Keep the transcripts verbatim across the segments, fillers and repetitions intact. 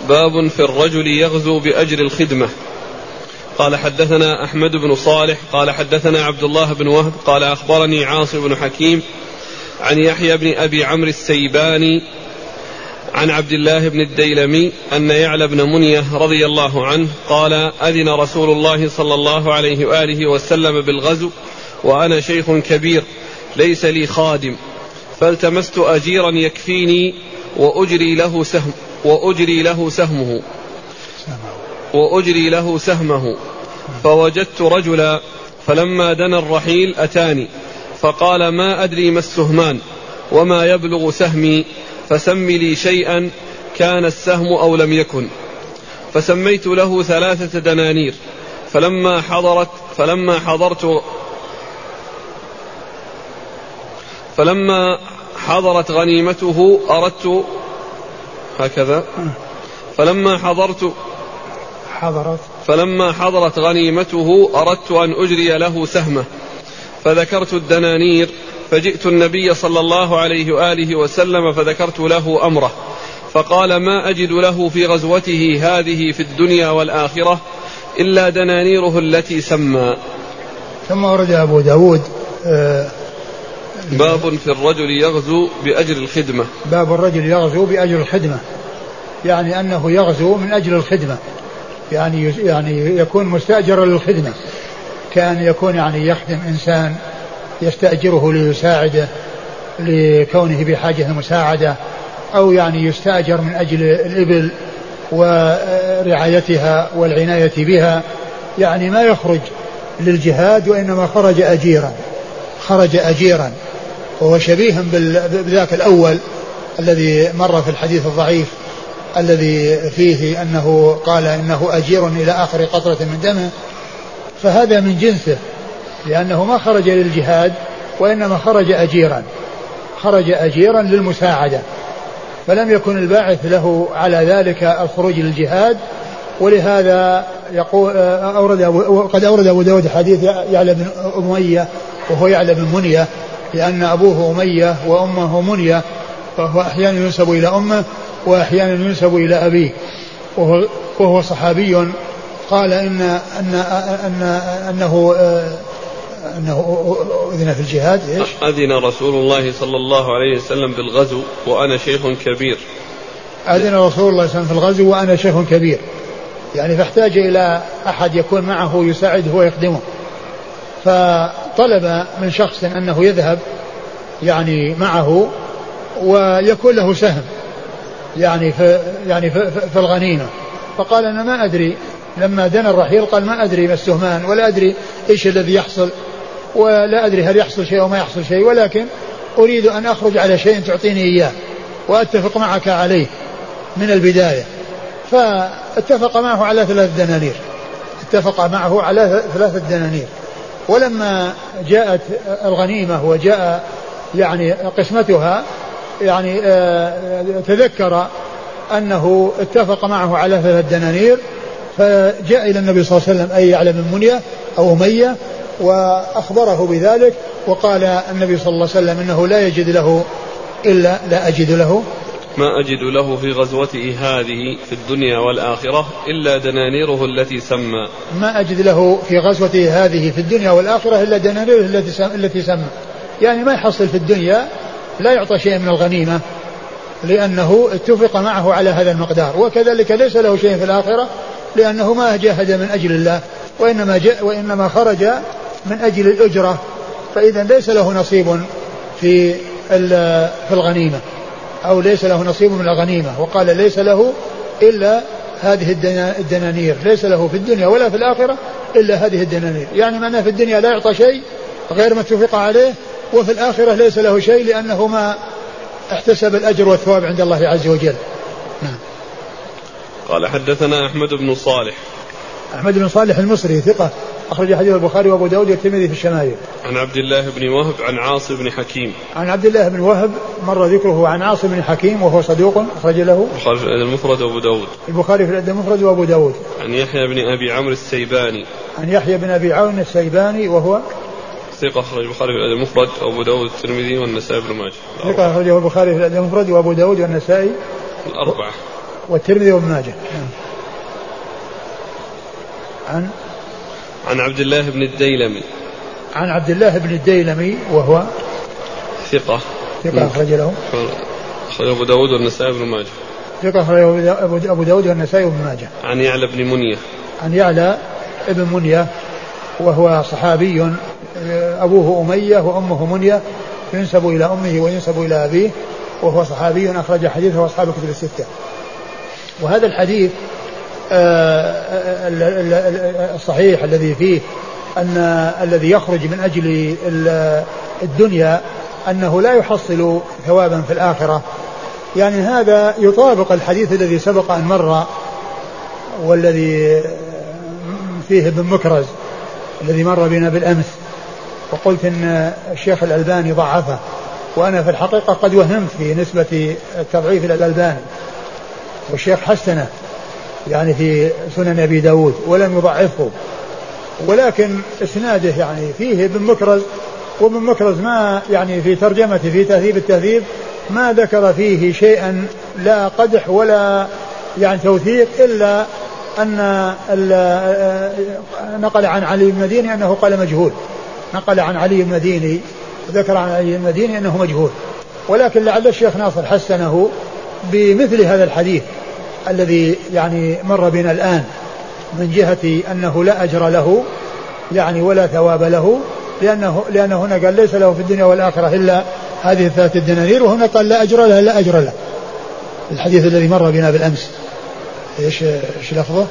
باب في الرجل يغزو بأجر الخدمة. قال حدثنا أحمد بن صالح قال حدثنا عبد الله بن وهب قال أخبرني عاصم بن حكيم عن يحيى بن أبي عمرو السيباني عن عبد الله بن الديلمي أن يعلى بن منية رضي الله عنه قال أذن رسول الله صلى الله عليه وآله وسلم بالغزو وأنا شيخ كبير ليس لي خادم، فالتمست أجيرا يكفيني وأجري له سهم وأجري له سهمه وأجري له سهمه فوجدت رجلا فلما دنا الرحيل أتاني فقال ما أدري ما السهمان وما يبلغ سهمي، فسم لي شيئا كان السهم أو لم يكن، فسميت له ثلاثة دنانير. فلما حضرت فلما حضرت فلما حضرت غنيمته أردت هكذا فلما حضرت حضرت فلما حضرت غنيمته أردت أن أجري له سهمه، فذكرت الدنانير فجئت النبي صلى الله عليه وآله وسلم فذكرت له أمره، فقال ما أجد له في غزوته هذه في الدنيا والآخرة إلا دنانيره التي سمى. ثم ورد أبو داود آه باب في الرجل يغزو بأجر الخدمة. باب الرجل يغزو بأجر الخدمة، يعني أنه يغزو من أجل الخدمة، يعني يعني يكون مستأجرا للخدمة، كان يكون يعني يخدم إنسان يستأجره ليساعده لكونه بحاجة المساعدة، أو يعني يستأجر من أجل الإبل ورعايتها والعناية بها، يعني ما يخرج للجهاد وإنما خرج أجيرا خرج أجيرا وهو شبيه بذاك الأول الذي مر في الحديث الضعيف الذي فيه أنه قال إنه أجير إلى آخر قطرة من دمه، فهذا من جنسه، لأنه ما خرج للجهاد وإنما خرج أجيرا خرج أجيرا للمساعدة، فلم يكن الباعث له على ذلك الخروج للجهاد. ولهذا يقول أورد قد أورد أبو داود حديث يعلى بن أمية وهو يعلى بن منية، لأن أبوه أمية وأمه منية، فهو أحيانا ينسب إلى أمه وأحيانا ينسب إلى أبيه، وهو, وهو صحابي. قال إن أن أن أنه أنه أذن في الجهاد إيش؟ أذن رسول الله صلى الله عليه وسلم بالغزو وأنا شيخ كبير. أذن رسول الله صلى الله عليه وسلم في الغزو وأنا شيخ كبير، يعني فاحتاج إلى أحد يكون معه يساعده ويخدمه، فطلب من شخص أنه يذهب يعني معه ويكون له سهم يعني في يعني في, في الغنيمة، فقال أنا ما أدري، لما دنا الرحيل قال ما أدري ما السهمان ولا أدري إيش الذي يحصل ولا أدري هل يحصل شيء أو ما يحصل شيء، ولكن أريد أن أخرج على شيء تعطيني إياه وأتفق معك عليه من البداية. فاتفق معه على ثلاث دنانير اتفق معه على ثلاثة دنانير. ولما جاءت الغنيمة وجاء يعني قسمتها يعني آه تذكر أنه اتفق معه على ثلاث دنانير، فجاء إلى النبي صلى الله عليه وسلم أي يعلى بن منية أو أمية وأخبره بذلك، وقال النبي صلى الله عليه وسلم إنه لا يجد له إلا لا أجد له ما أجد له في غزوته هذه في الدنيا والآخرة إلا دنانيره التي سمى. ما أجد له في غزوته هذه في الدنيا والآخرة إلا دنانيره التي سمى، يعني ما يحصل في الدنيا لا يعطى شيء من الغنيمة لأنه اتفق معه على هذا المقدار، وكذلك ليس له شيء في الآخرة لأنه ما جاهد من أجل الله وإنما, جاء وإنما خرج من أجل الأجرة، فإذا ليس له نصيب في في الغنيمة أو ليس له نصيب من الغنيمة. وقال ليس له إلا هذه الدنانير، ليس له في الدنيا ولا في الآخرة إلا هذه الدنانير، يعني معناه في الدنيا لا يعطى شيء غير ما اتفق عليه، وفي الآخرة ليس له شيء لأنه ما احتسب الأجر والثواب عند الله عز وجل. نعم. قال حدثنا أحمد بن صالح أحمد بن صالح المصري ثقة أخرج حديث البخاري وأبو داود والترمذي في الشمائل. عن عبد الله بن وهب عن عاصم بن حكيم. عن عبد الله بن وهب مر ذكره عن عاصم بن حكيم وهو صدوق أخرج له البخاري في الأدب المفرد وأبو داود. البخاري في الأدب المفرد وأبو داود. عن يحيى بن أبي عمرو السيباني. عن يحيى بن أبي عون السيباني وهو ثقة أخرج البخاري في الأدب المفرد وأبو داود والترمذي والنسائي بن ماجه. ثقة أخرجه البخاري في الأدب المفرد وأبو داود والنسائي الأربعة. والترمذي وابن ماجه. عن عن عبد الله بن الديلمي عن عبد الله بن الديلمي وهو ثقة ثقة أخرج له أخرج أبو داود والنسائي بن ماجه ثقة أخرج أبو داود والنسائي بن ماجه. عن يعلى بن منية عن يعلى ابن منية وهو صحابي أبوه أمية وأمه منية ينسب إلى أمه وينسب إلى أبيه وهو صحابي أخرج حديثه أصحاب الكتب الستة. وهذا الحديث الصحيح الذي فيه أن الذي يخرج من أجل الدنيا أنه لا يحصل ثوابا في الآخرة، يعني هذا يطابق الحديث الذي سبق أن مر والذي فيه ابن مكرز الذي مر بنا بالأمس، وقلت أن الشيخ الألباني ضعفه، وأنا في الحقيقة قد وهمت في نسبة التضعيف إلى الألباني، والشيخ حسنه يعني في سنن أبي داود ولم يضعفه، ولكن اسناده يعني فيه ابن مكرز، وابن مكرز ما يعني في ترجمته في تهذيب التهذيب ما ذكر فيه شيئا لا قدح ولا يعني توثيق، إلا أن نقل عن علي المديني أنه قال مجهول، نقل عن علي المديني ذكر عن علي المديني أنه مجهول، ولكن لعل الشيخ ناصر حسنه بمثل هذا الحديث الذي يعني مر بنا الآن من جهة أنه لا أجر له يعني ولا ثواب له، لأنه, لأنه هنا قال ليس له في الدنيا والآخرة إلا هذه الثلاثة الدنانير، وهنا قال لا أجر له لا أجر له. الحديث الذي مر بنا بالأمس إيش إيش لفظه؟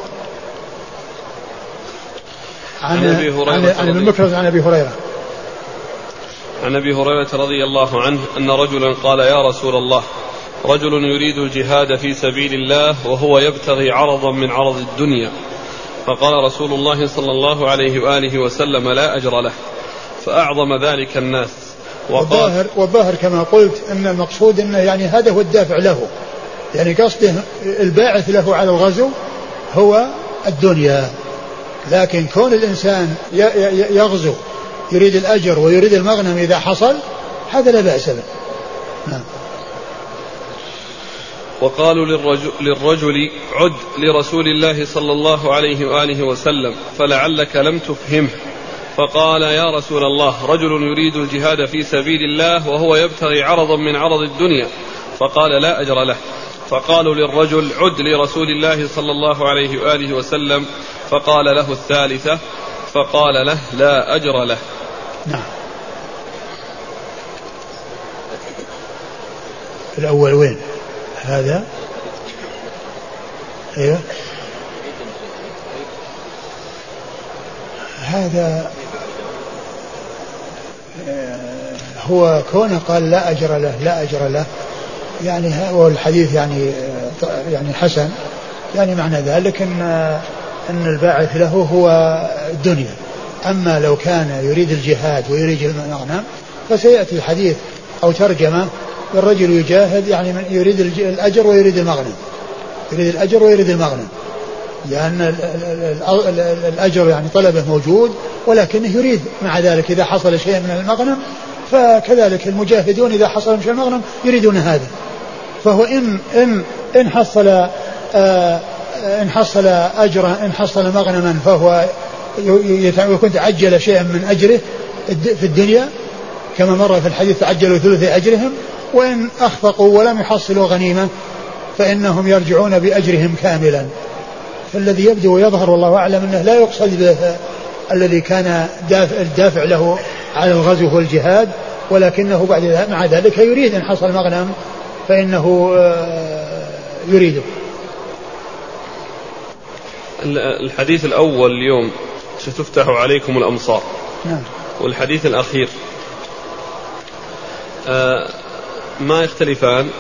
عن أبي هريرة عن ابن مكرز عن أبي هريرة عن أبي هريرة رضي الله عنه أن رجلا قال يا رسول الله رجل يريد الجهاد في سبيل الله وهو يبتغي عرضا من عرض الدنيا، فقال رسول الله صلى الله عليه وآله وسلم لا أجر له، فأعظم ذلك الناس. والظاهر, والظاهر كما قلت أن المقصود أنه يعني هذا هو الدافع له، يعني قصده الباعث له على الغزو هو الدنيا، لكن كون الإنسان يغزو يريد الأجر ويريد المغنم إذا حصل هذا لا بأس به. نعم. وقالوا للرجل, للرجل عد لرسول الله صلى الله عليه وآله وسلم فلعلك لم تفهمه، فقال يا رسول الله رجل يريد الجهاد في سبيل الله وهو يبتغي عرضا من عرض الدنيا، فقال لا أجر له. فقالوا للرجل عد لرسول الله صلى الله عليه وآله وسلم، فقال له الثالثة، فقال له لا أجر له. نعم. الأول وين هذا؟ ايوه هذا هو كونه قال لا أجر له لا أجر له يعني هو الحديث يعني يعني حسن، يعني معنى ذلك ان ان الباعث له هو الدنيا. اما لو كان يريد الجهاد ويريد المغنم فسيأتي الحديث او ترجمه الرجل يجاهد يعني من يريد الأجر ويريد المغنم، يريد الأجر ويريد المغنم، لأن الأجر يعني طلبه موجود، ولكنه يريد مع ذلك إذا حصل شيء من المغنم، فكذلك المجاهدون إذا حصل شيء من المغنم يريدون هذا. فهو إن إن إن حصل آه إن حصل أجرا إن حصل مغنما فهو يكون تعجل شيئا من أجره في الدنيا كما مر في الحديث تعجلوا ثلث أجرهم، وإن أخفقوا ولم يحصلوا غنيمة فإنهم يرجعون بأجرهم كاملا. فالذي يبدو ويظهر والله أعلم أنه لا يقصد به الذي كان الدافع له على الغزو والجهاد، ولكنه بعد مع ذلك يريد أن حصل مغنم فإنه يريده. الحديث الأول اليوم ستفتح عليكم الأمصار. نعم. والحديث الأخير آه ما يختلفان.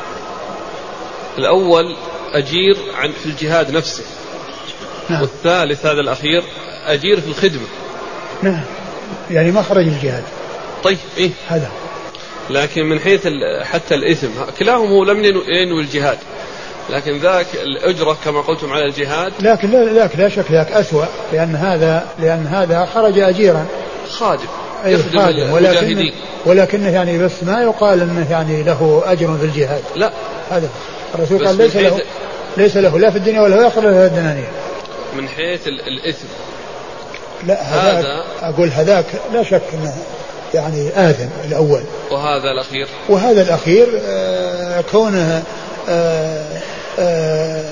الأول أجير عن في الجهاد نفسه. نعم. والثالث هذا الأخير أجير في الخدمة. نعم، يعني ما خرج الجهاد. طيب إيه هذا، لكن من حيث حتى الإثم كلاهم هو لم ينوي الجهاد، لكن ذاك الأجرة كما قلتم على الجهاد. لكن لا, لا شك ذاك أسوأ، لأن هذا لأن هذا خرج أجيرا خادم يخدم المجاهدين، ولكنه يعني بس ما يقال أنه يعني له أجر في الجهاد. لا، هذا الرسول قال ليس له ليس له لا في الدنيا ولا في الآخرة لا الدنانير. من حيث الإثم لا هذا أقول هذاك لا شك أنه يعني آثم الأول. وهذا الأخير وهذا الأخير آه كونه آه آه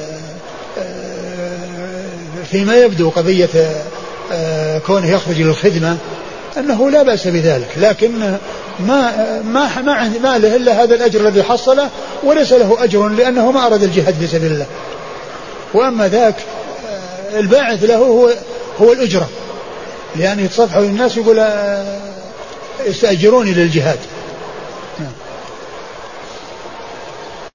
فيما يبدو قضية آه كونه يخرج للخدمة أنه لا بأس بذلك، لكن ما ما ما, ما له إلا هذا الأجر الذي حصله، وليس له أجر لأنه ما أراد الجهاد في سبيل الله. وأما ذاك آه الباعث له هو هو الأجرة، لأنه يتصفح الناس يقول آه استأجروني للجهاد،